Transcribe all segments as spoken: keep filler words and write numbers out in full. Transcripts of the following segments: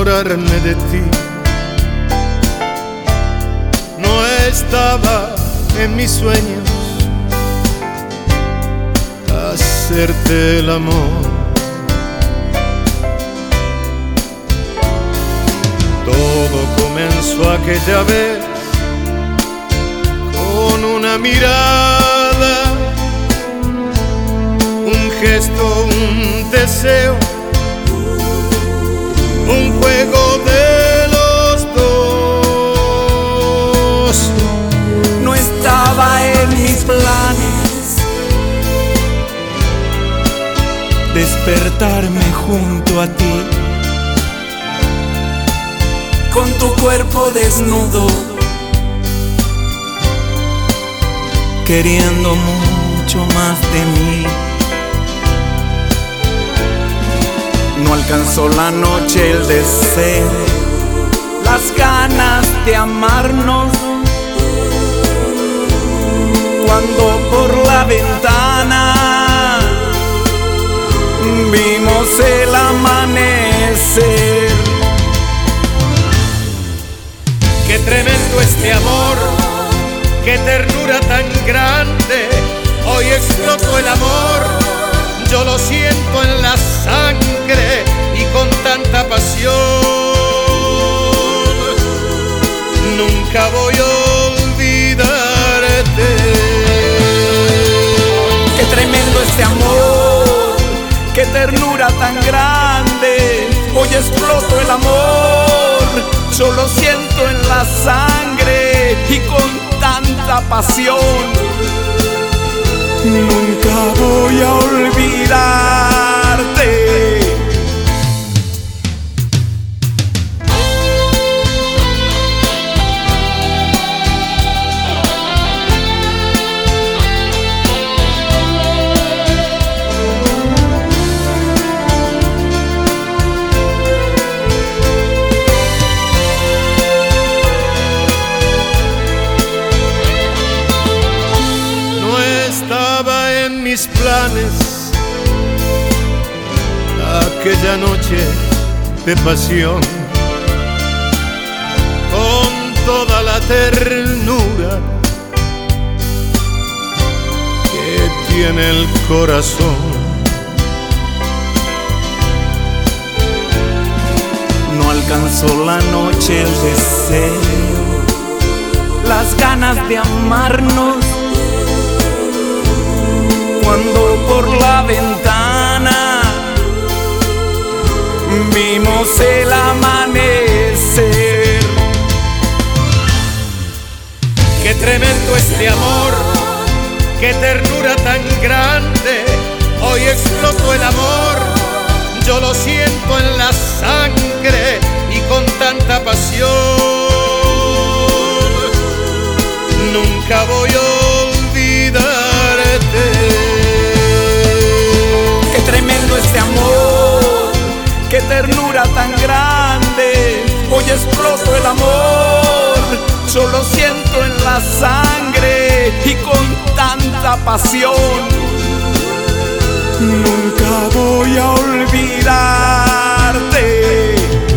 enamorarme de ti. No estaba en mis sueños hacerte el amor. Todo comenzó aquella vez con una mirada, un gesto, un deseo, un juego de los dos. No estaba en mis planes despertarme junto a ti, con tu cuerpo desnudo, queriendo mucho más de mí. No alcanzó la noche el deseo, las ganas de amarnos, cuando por la ventana vimos el amanecer. Qué tremendo este amor, qué ternura tan grande. Hoy explotó el amor, yo lo siento en la sangre y con tanta pasión. Nunca voy a olvidarte. Qué tremendo este amor, qué ternura tan grande. Hoy exploto el amor, yo lo siento en la sangre y con tanta pasión. Nunca voy a olvidarte. Mis planes aquella noche de pasión, con toda la ternura que tiene el corazón. No alcanzó la noche el deseo, las ganas de amarnos, cuando por la ventana vimos el amanecer. Qué tremendo este amor, qué ternura tan grande. Hoy explotó el amor, yo lo siento en la sangre y con tanta pasión. Nunca voy a olvidarte. Este amor, qué ternura tan grande. Hoy exploto el amor, yo lo siento en la sangre y con tanta pasión. Nunca voy a olvidarte.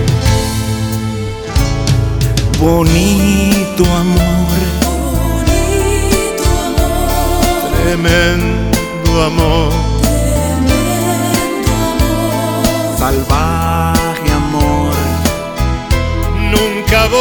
Bonito amor, bonito amor, tremendo amor, salvaje amor. Nunca voy